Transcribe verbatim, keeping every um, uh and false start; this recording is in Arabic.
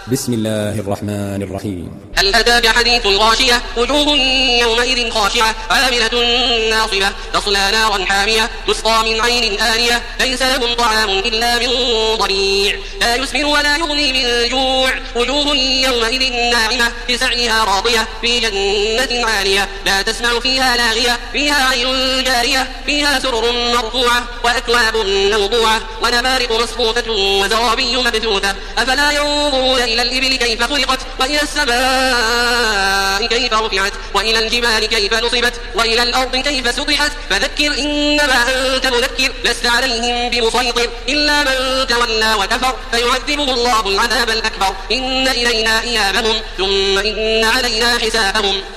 بسم الله الرحمن الرحيم. هل أتاك حديث الغاشية وجوه يومئذ خاشعة عاملة ناصبة تصلى نارا حامية تسقى من عين آنية ليس لهم طعام إلا من ضريع لا يسمن ولا يغني من جوع وجوه يومئذ ناعمة لسعيها راضية في جنة عالية لا تسمع فيها لاغية فيها عين جارية فيها سرر مرفوعة وأكواب موضوعة ونمارق مصفوفة وزرابي مبثوثة أفلا ينظرون إلى الإبل كيف خلقت وإلى السماء كيف رفعت وإلى الجبال كيف نصبت وإلى الأرض كيف سطحت فذكر إنما أنت مذكر لست عليهم بمسيطر إلا من تولى وكفر فيعذبه الله العذاب الأكبر إن إلينا إيابهم ثم إن علينا حسابهم.